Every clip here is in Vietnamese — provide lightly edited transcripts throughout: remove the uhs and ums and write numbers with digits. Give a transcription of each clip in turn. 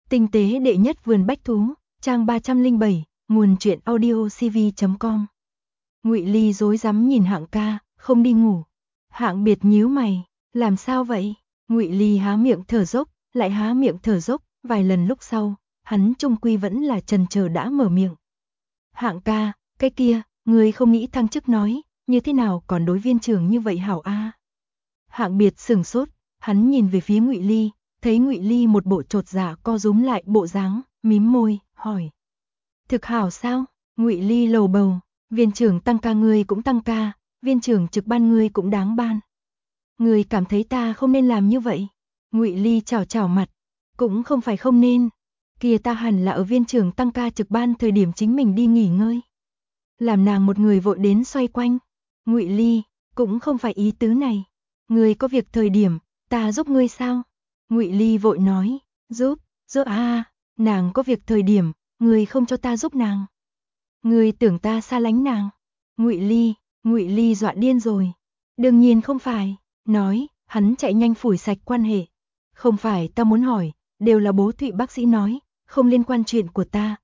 Tinh tế đệ nhất vườn bách thú, trang 307, nguồn truyện audio cv.com. Ngụy Ly rối rắm nhìn Hạng ca, không đi ngủ. Hạng Biệt nhíu mày, làm sao vậy? Ngụy Ly há miệng thở dốc, lại há miệng thở dốc, vài lần lúc sau, hắn chung quy vẫn là chần chờ đã mở miệng. Hạng ca, cái kia, người không nghĩ thăng chức nói, như thế nào còn đối viên trưởng như vậy hảo a? Hạng Biệt sửng sốt, hắn nhìn về phía Ngụy Ly, thấy Ngụy Ly một bộ chột dạ co rúm lại bộ dáng, mím môi, hỏi. Thực hảo sao? Ngụy Ly lầu bầu, viên trưởng tăng ca ngươi cũng tăng ca, viên trưởng trực ban ngươi cũng đáng ban. Ngươi cảm thấy ta không nên làm như vậy? Ngụy Ly chảo chảo mặt, cũng không phải không nên. Kia ta hẳn là ở viên trưởng tăng ca trực ban thời điểm chính mình đi nghỉ ngơi. Làm nàng một người vội đến xoay quanh. Ngụy Ly, cũng không phải ý tứ này. Ngươi có việc thời điểm, ta giúp ngươi sao? Ngụy Ly vội nói, giúp nàng có việc thời điểm, ngươi không cho ta giúp nàng. Ngươi tưởng ta xa lánh nàng? Ngụy Ly dọa điên rồi. Đương nhiên không phải, nói, hắn chạy nhanh phủi sạch quan hệ. Không phải ta muốn hỏi, đều là Bố Thụy bác sĩ nói, không liên quan chuyện của ta,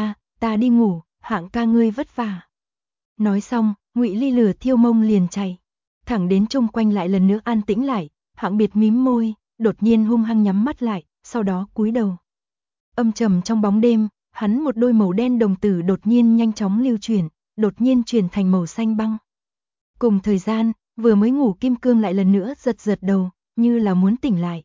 ta đi ngủ, Hạng ca ngươi vất vả. Nói xong, Ngụy Ly lửa thiêu mông liền chạy. Thẳng đến chung quanh lại lần nữa an tĩnh lại, Hạng Biệt mím môi, đột nhiên hung hăng nhắm mắt lại, sau đó cúi đầu. Âm trầm trong bóng đêm, hắn một đôi màu đen đồng tử đột nhiên nhanh chóng lưu chuyển, đột nhiên chuyển thành màu xanh băng. Cùng thời gian, vừa mới ngủ Kim Cương lại lần nữa giật giật đầu, như là muốn tỉnh lại.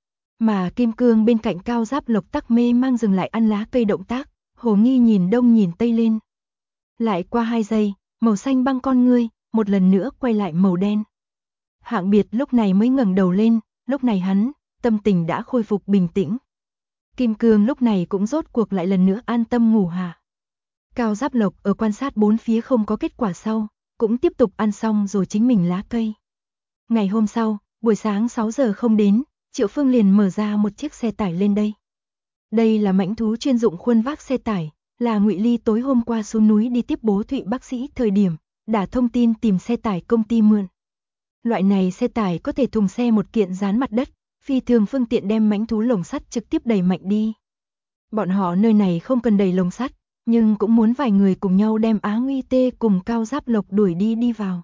Mà Kim Cương bên cạnh Cao Giáp Lộc tắc mê mang dừng lại ăn lá cây động tác, hồ nghi nhìn đông nhìn tây lên. Lại qua 2 giây, màu xanh băng con ngươi, một lần nữa quay lại màu đen. Hạng Biệt lúc này mới ngẩng đầu lên, lúc này hắn, tâm tình đã khôi phục bình tĩnh. Kim Cương lúc này cũng rốt cuộc lại lần nữa an tâm ngủ hạ. Cao Giáp Lộc ở quan sát bốn phía không có kết quả sau, cũng tiếp tục ăn xong rồi chính mình lá cây. Ngày hôm sau, buổi sáng 6 giờ không đến, Triệu Phương liền mở ra một chiếc xe tải lên đây. Đây là mãnh thú chuyên dụng khuôn vác xe tải, là Ngụy Ly tối hôm qua xuống núi đi tiếp Bố Thụy bác sĩ thời điểm, đã thông tin tìm xe tải công ty mượn. Loại này xe tải có thể thùng xe một kiện dán mặt đất, phi thường phương tiện đem mãnh thú lồng sắt trực tiếp đẩy mạnh đi. Bọn họ nơi này không cần đẩy lồng sắt, nhưng cũng muốn vài người cùng nhau đem Á Nguy Tê cùng Cao Giáp Lộc đuổi đi vào.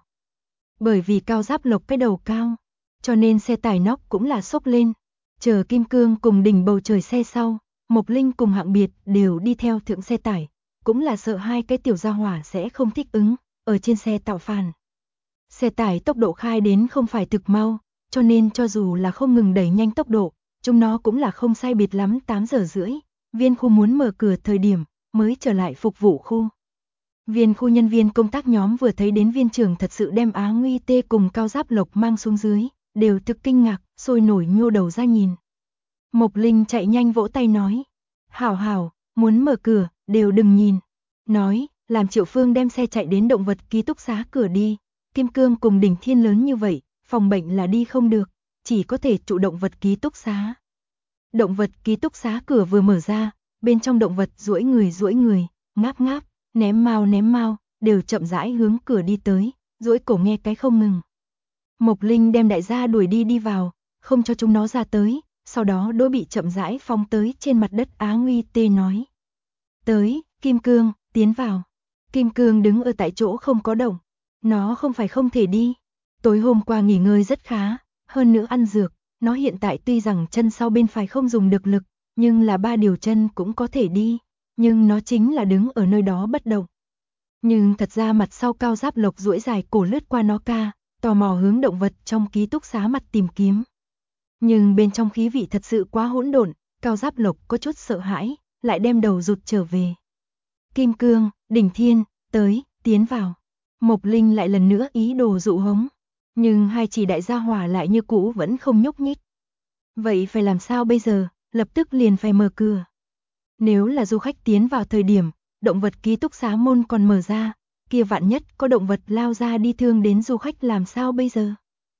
Bởi vì Cao Giáp Lộc cái đầu cao, cho nên xe tải nóc cũng là xốc lên. Chờ Kim Cương cùng đỉnh bầu trời xe sau, Mộc Linh cùng Hạng Biệt đều đi theo thượng xe tải, cũng là sợ hai cái tiểu gia hỏa sẽ không thích ứng, ở trên xe tạo phản. Xe tải tốc độ khai đến không phải thực mau, cho nên cho dù là không ngừng đẩy nhanh tốc độ, chúng nó cũng là không sai biệt lắm 8 giờ rưỡi, viên khu muốn mở cửa thời điểm, mới trở lại phục vụ khu. Viên khu nhân viên công tác nhóm vừa thấy đến viên trưởng thật sự đem Á Nguy Tê cùng Cao Giáp Lộc mang xuống dưới, đều thực kinh ngạc, sôi nổi nhô đầu ra nhìn. Mộc Linh chạy nhanh vỗ tay nói, hảo, muốn mở cửa, đều đừng nhìn. Nói, làm Triệu Phương đem xe chạy đến động vật ký túc xá cửa đi. Kim Cương cùng Đỉnh Thiên lớn như vậy, phòng bệnh là đi không được, chỉ có thể trụ động vật ký túc xá. Động vật ký túc xá cửa vừa mở ra, bên trong động vật duỗi người, ngáp ngáp, ném mao, đều chậm rãi hướng cửa đi tới, duỗi cổ nghe cái không ngừng. Mộc Linh đem đại gia đuổi đi vào, không cho chúng nó ra tới, sau đó đối bị chậm rãi phóng tới trên mặt đất Á Nguy Tê nói. Tới, Kim Cương, tiến vào. Kim Cương đứng ở tại chỗ không có động. Nó không phải không thể đi. Tối hôm qua nghỉ ngơi rất khá, hơn nữa ăn dược, nó hiện tại tuy rằng chân sau bên phải không dùng được lực, nhưng là 3 điều chân cũng có thể đi, nhưng nó chính là đứng ở nơi đó bất động. Nhưng thật ra mặt sau Cao Giáp Lộc duỗi dài cổ lướt qua nó ca, tò mò hướng động vật trong ký túc xá mặt tìm kiếm. Nhưng bên trong khí vị thật sự quá hỗn độn, Cao Giáp Lộc có chút sợ hãi, lại đem đầu rụt trở về. Kim Cương, Đỉnh Thiên, tới, tiến vào. Mộc Linh lại lần nữa ý đồ dụ hống, nhưng hai chỉ đại gia hỏa lại như cũ vẫn không nhúc nhích. Vậy phải làm sao bây giờ, lập tức liền phải mở cửa. Nếu là du khách tiến vào thời điểm, động vật ký túc xá môn còn mở ra, kia vạn nhất có động vật lao ra đi thương đến du khách làm sao bây giờ?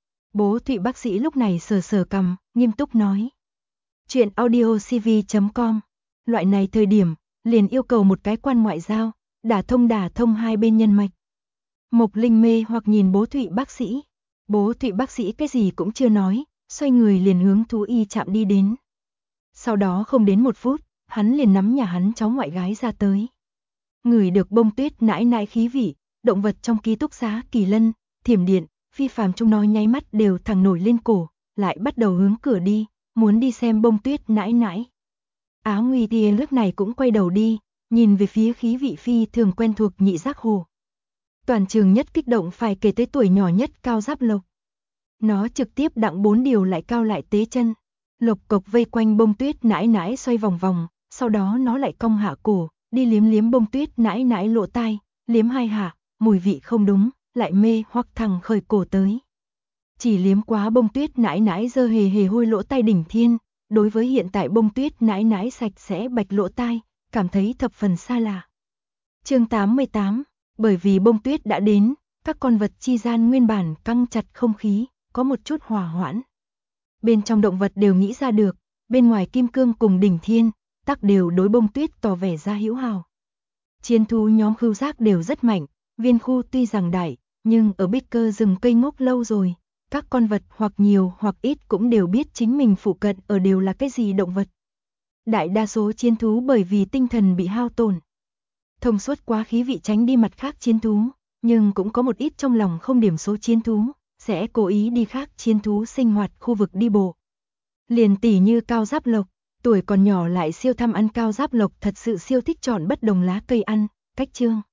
Bố Thụy bác sĩ lúc này sờ cằm, nghiêm túc nói. Chuyện audio cv.com, loại này thời điểm, liền yêu cầu một cái quan ngoại giao, đả thông hai bên nhân mạch. Mộc Linh mê hoặc nhìn Bố Thụy bác sĩ. Bố Thụy bác sĩ cái gì cũng chưa nói, xoay người liền hướng thú y trạm đi đến. Sau đó không đến 1 phút, hắn liền nắm nhà hắn cháu ngoại gái ra tới. Ngửi được Bông Tuyết nãi nãi khí vị, động vật trong ký túc xá Kỳ Lân, Thiểm Điện, Phi Phàm chúng nó nháy mắt đều thẳng nổi lên cổ, lại bắt đầu hướng cửa đi, muốn đi xem Bông Tuyết nãi nãi. Á Nguy Tia lúc này cũng quay đầu đi, nhìn về phía khí vị phi thường quen thuộc Nhị Giác Hồ. Toàn trường nhất kích động phải kể tới tuổi nhỏ nhất Cao Giáp Lộc. Nó trực tiếp đặng 4 điều lại cao lại tế chân. Lộc cộc vây quanh Bông Tuyết nãi nãi xoay vòng vòng, sau đó nó lại cong hạ cổ, đi liếm liếm Bông Tuyết nãi nãi lỗ tai, liếm hai hạ, mùi vị không đúng, lại mê hoặc thẳng khởi cổ tới. Chỉ liếm quá Bông Tuyết nãi nãi dơ hề hề hôi lỗ tai đỉnh thiên, đối với hiện tại Bông Tuyết nãi nãi sạch sẽ bạch lỗ tai, cảm thấy thập phần xa lạ. Chương 88, bởi vì Bông Tuyết đã đến, các con vật chi gian nguyên bản căng chặt không khí, có một chút hòa hoãn. Bên trong động vật đều nghĩ ra được, bên ngoài Kim Cương cùng Đỉnh Thiên, tắc đều đối Bông Tuyết tỏ vẻ ra hữu hào. Chiến thú nhóm khứu giác đều rất mạnh, viên khu tuy rằng đại, nhưng ở Bích Cơ rừng cây ngốc lâu rồi, các con vật hoặc nhiều hoặc ít cũng đều biết chính mình phụ cận ở đều là cái gì động vật. Đại đa số chiến thú bởi vì tinh thần bị hao tổn, thông suốt quá khí vị tránh đi mặt khác chiến thú, nhưng cũng có một ít trong lòng không điểm số chiến thú, sẽ cố ý đi khác chiến thú sinh hoạt khu vực đi bộ. Liền tỉ như Cao Giáp Lộc, tuổi còn nhỏ lại siêu tham ăn Cao Giáp Lộc thật sự siêu thích chọn bất đồng lá cây ăn, cách chương.